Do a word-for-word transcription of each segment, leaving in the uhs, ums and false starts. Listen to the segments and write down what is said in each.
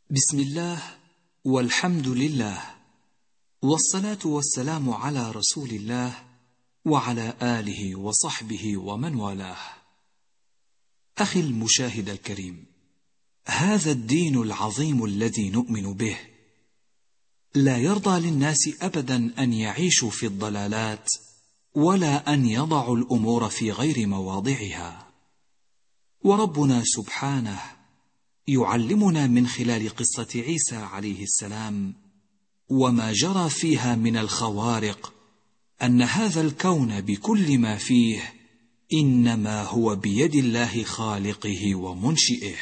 بسم الله والحمد لله والصلاة والسلام على رسول الله وعلى آله وصحبه ومن والاه. أخي المشاهد الكريم، هذا الدين العظيم الذي نؤمن به لا يرضى للناس أبدا أن يعيشوا في الضلالات ولا أن يضعوا الأمور في غير مواضعها. وربنا سبحانه يعلمنا من خلال قصة عيسى عليه السلام وما جرى فيها من الخوارق أن هذا الكون بكل ما فيه إنما هو بيد الله خالقه ومنشئه.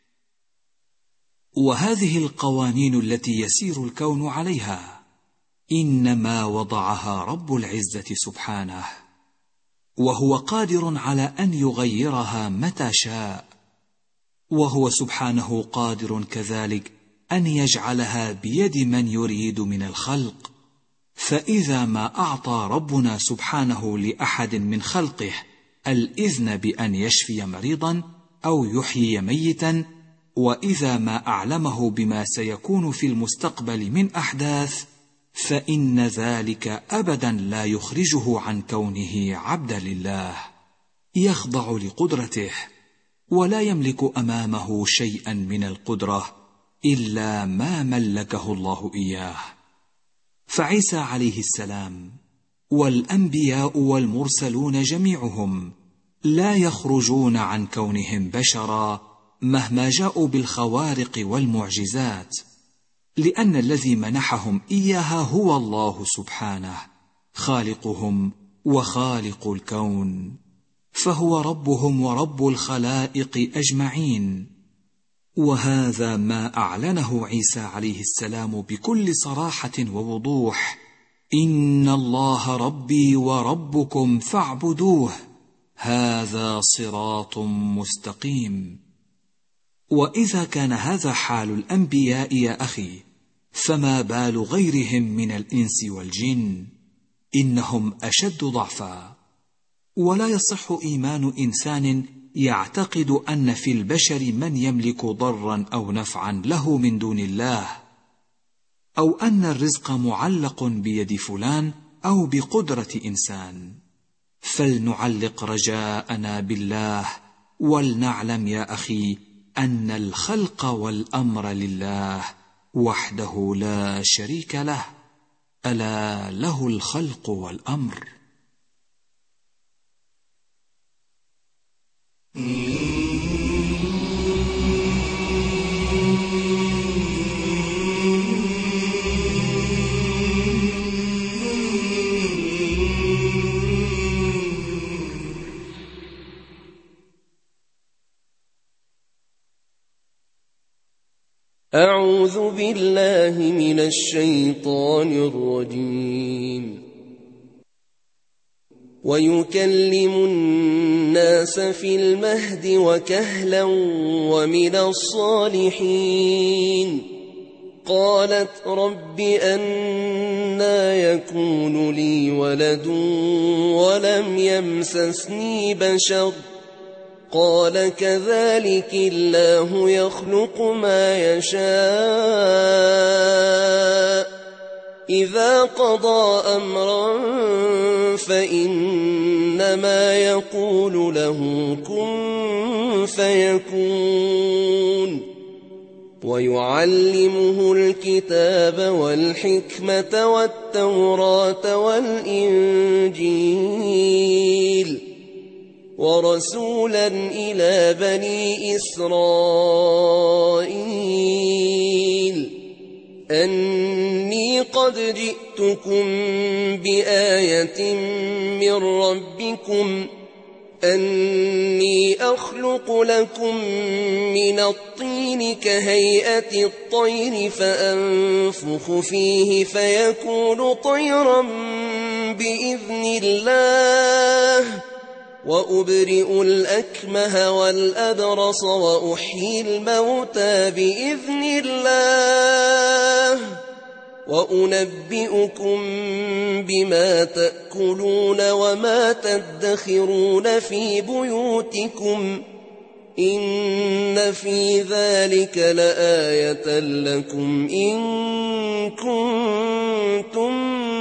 وهذه القوانين التي يسير الكون عليها إنما وضعها رب العزة سبحانه، وهو قادر على أن يغيرها متى شاء، وهو سبحانه قادر كذلك أن يجعلها بيد من يريد من الخلق. فإذا ما أعطى ربنا سبحانه لأحد من خلقه الإذن بأن يشفي مريضا أو يحيي ميتا، وإذا ما أعلمه بما سيكون في المستقبل من أحداث، فإن ذلك أبدا لا يخرجه عن كونه عبدا لله يخضع لقدرته، ولا يملك أمامه شيئا من القدرة إلا ما ملكه الله إياه. فعيسى عليه السلام والأنبياء والمرسلون جميعهم لا يخرجون عن كونهم بشرا مهما جاءوا بالخوارق والمعجزات، لأن الذي منحهم إياها هو الله سبحانه خالقهم وخالق الكون، فهو ربهم ورب الخلائق أجمعين. وهذا ما أعلنه عيسى عليه السلام بكل صراحة ووضوح: إن الله ربي وربكم فاعبدوه هذا صراط مستقيم. وإذا كان هذا حال الأنبياء يا أخي، فما بال غيرهم من الإنس والجن؟ إنهم أشد ضعفا. ولا يصح إيمان إنسان يعتقد أن في البشر من يملك ضرا أو نفعا له من دون الله، أو أن الرزق معلق بيد فلان أو بقدرة إنسان. فلنعلق رجاءنا بالله، ولنعلم يا أخي أن الخلق والأمر لله وحده لا شريك له، ألا له الخلق والأمر. أعوذ بالله من الشيطان الرجيم. ويكلم الناس في المهد وكهلا ومن الصالحين. قالت رب أنى يكون لي ولد ولم يمسسني بشر قال كذلك الله يخلق ما يشاء إذا قضى أمرا فإنما يقول له كن فيكون. ويعلمه الكتاب والحكمة والتوراة والإنجيل، ورسولا إلى بني إسرائيل أني قد جئتكم بآية من ربكم أني أخلق لكم من الطين كهيئة الطير فأنفخ فيه فيكون طيرا بإذن الله، وأبرئ الأكمه والأبرص وأحيي الموتى بإذن الله، وأنبئكم بما تأكلون وما تدخرون في بيوتكم إن في ذلك لآية لكم إن كنتم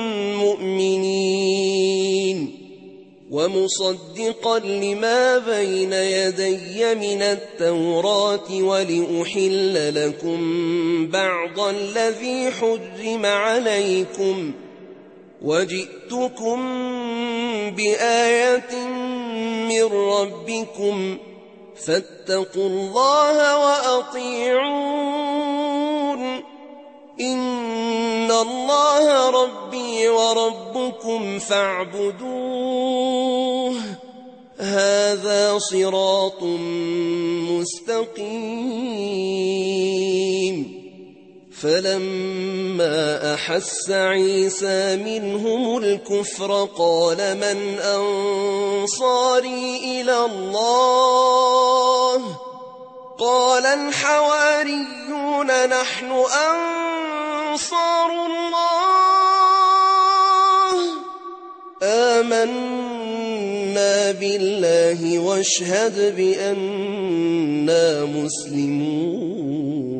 مؤمنين ومصدقا لما بين يدي من التوراة ولأحل لكم بعض الذي حرم عليكم وجئتكم بآية من ربكم فاتقوا الله وأطيعون إن الله ربي وربكم فاعبدوه هذا صراط مستقيم فلما أحس عيسى منهم الكفر قال من أنصاري إلى الله قال الحواريون نحن أنصار الله آمنا بالله واشهد بأننا مسلمون.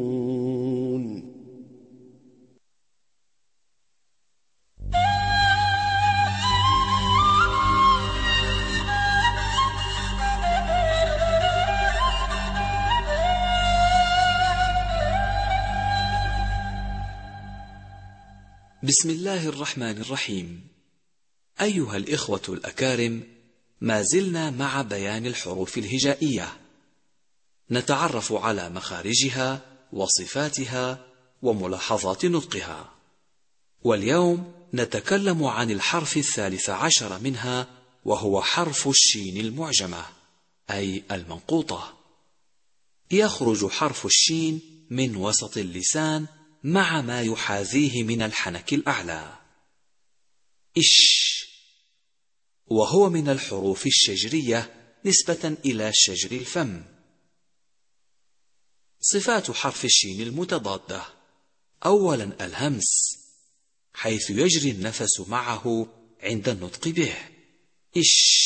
بسم الله الرحمن الرحيم. أيها الإخوة الأكارم، ما زلنا مع بيان الحروف الهجائية، نتعرف على مخارجها وصفاتها وملاحظات نطقها، واليوم نتكلم عن الحرف الثالث عشر منها، وهو حرف الشين المعجمة أي المنقوطة. يخرج حرف الشين من وسط اللسان مع ما يحاذيه من الحنك الأعلى إش، وهو من الحروف الشجرية نسبة إلى شجر الفم. صفات حرف الشين المتضادة: أولا الهمس، حيث يجري النفس معه عند النطق به إش.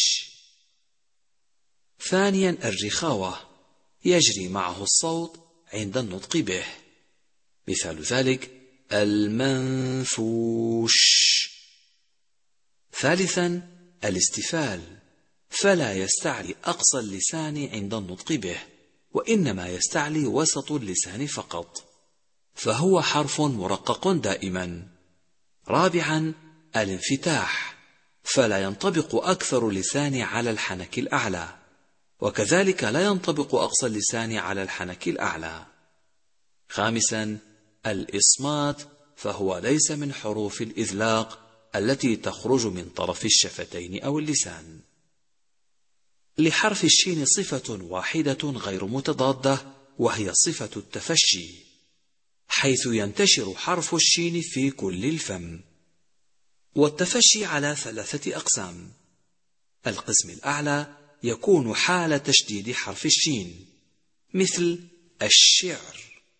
ثانيا الرخاوة، يجري معه الصوت عند النطق به، مثال ذلك المنفوش. ثالثا الاستفال، فلا يستعلي أقصى اللسان عند النطق به، وإنما يستعلي وسط اللسان فقط، فهو حرف مرقق دائما. رابعا الانفتاح، فلا ينطبق أكثر اللسان على الحنك الأعلى، وكذلك لا ينطبق أقصى اللسان على الحنك الأعلى. خامسا الإصمات، فهو ليس من حروف الإذلاق التي تخرج من طرف الشفتين أو اللسان. لحرف الشين صفة واحدة غير متضادة، وهي صفة التفشي، حيث ينتشر حرف الشين في كل الفم. والتفشي على ثلاثة أقسام: القسم الأعلى يكون حال تشديد حرف الشين، مثل الشعر،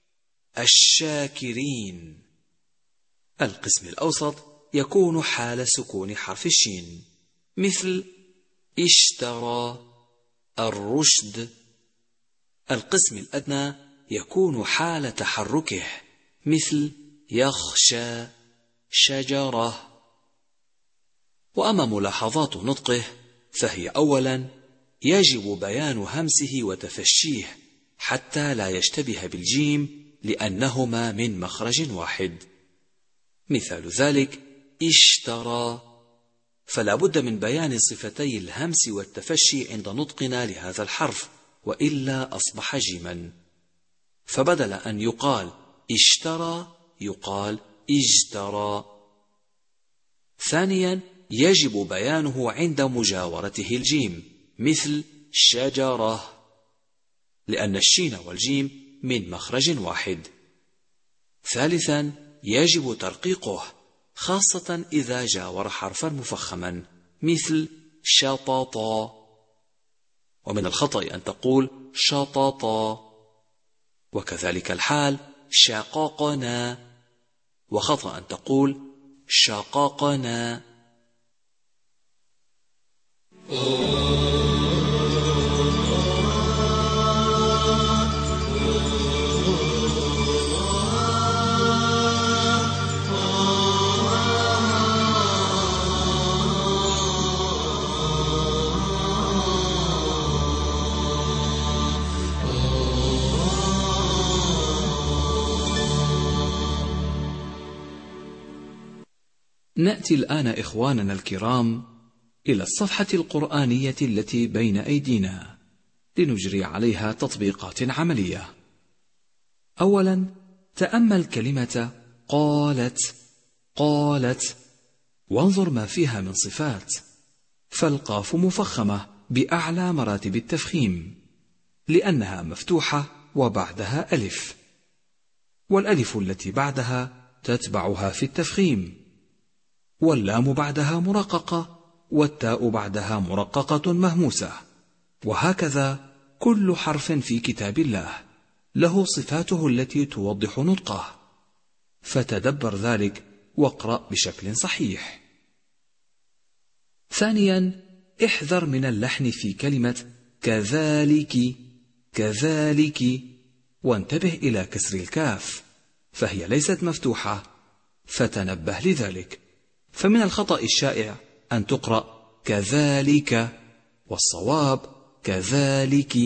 الشاكرين. القسم الأوسط يكون حال سكون حرف الشين، مثل اشترى، الرشد. القسم الأدنى يكون حال تحركه، مثل يخشى، شجرة. وأما ملاحظات نطقه فهي: أولا يجب بيان همسه وتفشيه حتى لا يشتبه بالجيم، لأنهما من مخرج واحد، مثال ذلك اشترى، فلا بد من بيان صفتي الهمس والتفشي عند نطقنا لهذا الحرف، وإلا أصبح جيما. فبدل أن يقال اشترى يقال اجترى. ثانيا يجب بيانه عند مجاورته الجيم، مثل شجرة، لأن الشين والجيم من مخرج واحد. ثالثا يجب ترقيقه، خاصة إذا جاور حرفا مفخما، مثل شططا. ومن الخطأ أن تقول شططا، وكذلك الحال شقاقنا، وخطأ أن تقول شقاقنا. نأتي الآن إخواننا الكرام إلى الصفحة القرآنية التي بين أيدينا لنجري عليها تطبيقات عملية. أولا تأمل كلمة قالت قالت وانظر ما فيها من صفات، فالقاف مفخمة بأعلى مراتب التفخيم لأنها مفتوحة وبعدها ألف، والألف التي بعدها تتبعها في التفخيم، واللام بعدها مرققة، والتاء بعدها مرققة مهموسة، وهكذا كل حرف في كتاب الله له صفاته التي توضح نطقه، فتدبر ذلك واقرأ بشكل صحيح. ثانيا احذر من اللحن في كلمة كذلك كذلك، وانتبه إلى كسر الكاف، فهي ليست مفتوحة، فتنبه لذلك، فمن الخطأ الشائع أن تقرأ كذلك والصواب كذلك.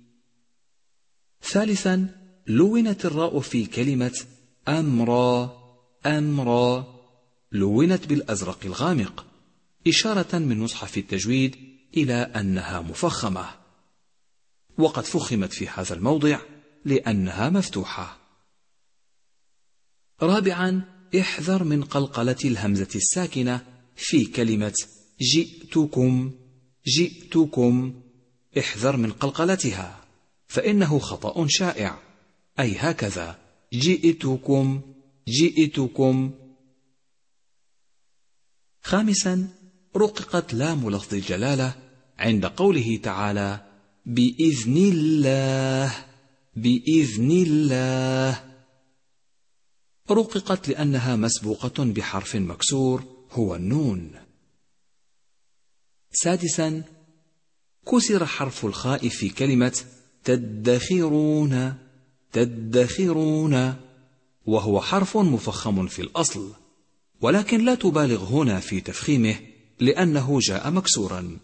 ثالثا لونت الراء في كلمة أمرا أمرا، لونت بالأزرق الغامق إشارة من مصحف التجويد إلى أنها مفخمة، وقد فخمت في هذا الموضع لأنها مفتوحة. رابعا احذر من قلقلة الهمزة الساكنة في كلمة جئتكم جئتكم، احذر من قلقلتها فإنه خطأ شائع، أي هكذا جئتكم جئتكم. خامسا رققت لام لفظ الجلالة عند قوله تعالى بإذن الله بإذن الله، رققت لأنها مسبوقة بحرف مكسور هو النون. سادسا كسر حرف الخاء في كلمة تدخرون تدخرون، وهو حرف مفخم في الأصل، ولكن لا تبالغ هنا في تفخيمه لأنه جاء مكسورا.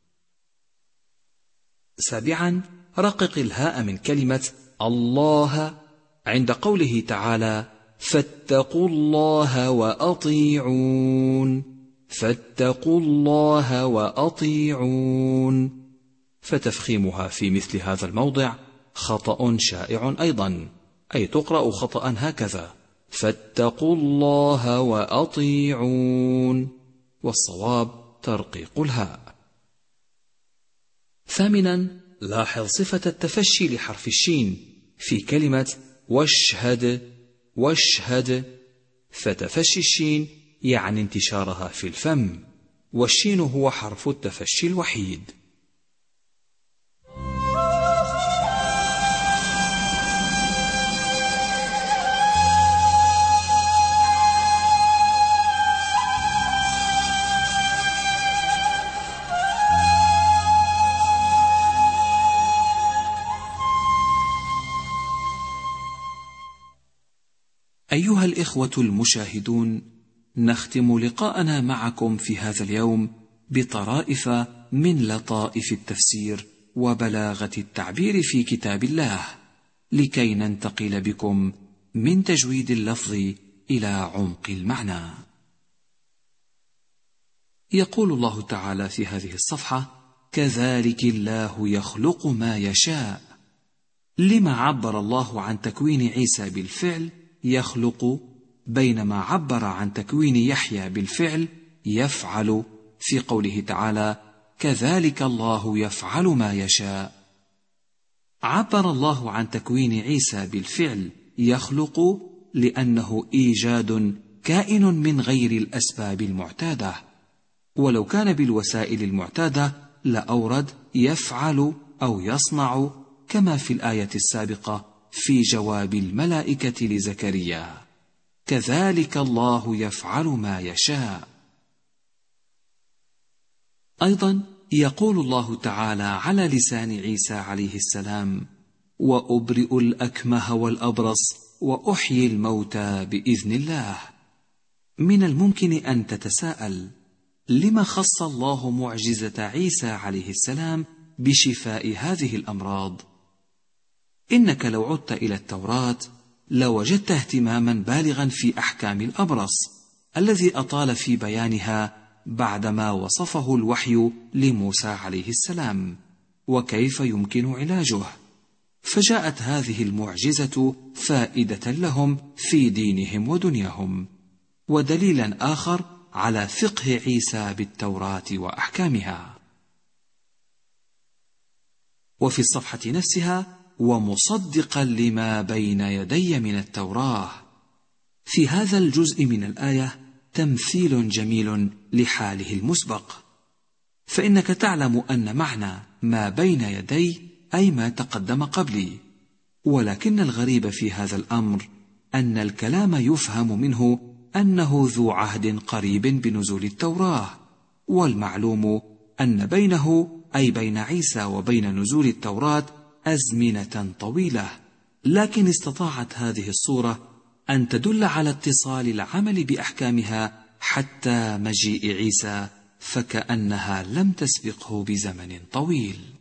سابعا رقق الهاء من كلمة الله عند قوله تعالى فاتقوا الله وأطيعون فاتقوا الله وأطيعون، فتفخيمها في مثل هذا الموضع خطأ شائع أيضا، أي تقرأ خطأ هكذا فاتقوا الله وأطيعون، والصواب ترقيق الهاء. ثامنا لاحظ صفة التفشي لحرف الشين في كلمة واشهد واشهد، فتفشي الشين يعني انتشارها في الفم، والشين هو حرف التفشي الوحيد. أيها الإخوة المشاهدون، نختم لقاءنا معكم في هذا اليوم بطرائف من لطائف التفسير وبلاغة التعبير في كتاب الله، لكي ننتقل بكم من تجويد اللفظ إلى عمق المعنى. يقول الله تعالى في هذه الصفحة كذلك الله يخلق ما يشاء، لما عبر الله عن تكوين عيسى بالفعل يخلق، بينما عبر عن تكوين يحيى بالفعل يفعل في قوله تعالى كذلك الله يفعل ما يشاء. عبر الله عن تكوين عيسى بالفعل يخلق لأنه إيجاد كائن من غير الأسباب المعتادة، ولو كان بالوسائل المعتادة لأورد يفعل أو يصنع كما في الآية السابقة في جواب الملائكة لزكريا كذلك الله يفعل ما يشاء. أيضا يقول الله تعالى على لسان عيسى عليه السلام وأبرئ الأكمه والأبرص وأحيي الموتى بإذن الله. من الممكن أن تتساءل لما خص الله معجزة عيسى عليه السلام بشفاء هذه الأمراض؟ إنك لو عدت إلى التوراة لوجدت اهتماما بالغا في أحكام الأبرص، الذي أطال في بيانها بعدما وصفه الوحي لموسى عليه السلام وكيف يمكن علاجه، فجاءت هذه المعجزة فائدة لهم في دينهم ودنياهم، ودليلا آخر على فقه عيسى بالتوراة وأحكامها. وفي الصفحة نفسها: ومصدقا لما بين يدي من التوراة. في هذا الجزء من الآية تمثيل جميل لحاله المسبق، فإنك تعلم أن معنى ما بين يدي أي ما تقدم قبلي، ولكن الغريب في هذا الأمر أن الكلام يفهم منه أنه ذو عهد قريب بنزول التوراة، والمعلوم أن بينه أي بين عيسى وبين نزول التوراة أزمنة طويلة، لكن استطاعت هذه الصورة أن تدل على اتصال العمل بأحكامها حتى مجيء عيسى، فكأنها لم تسبقه بزمن طويل.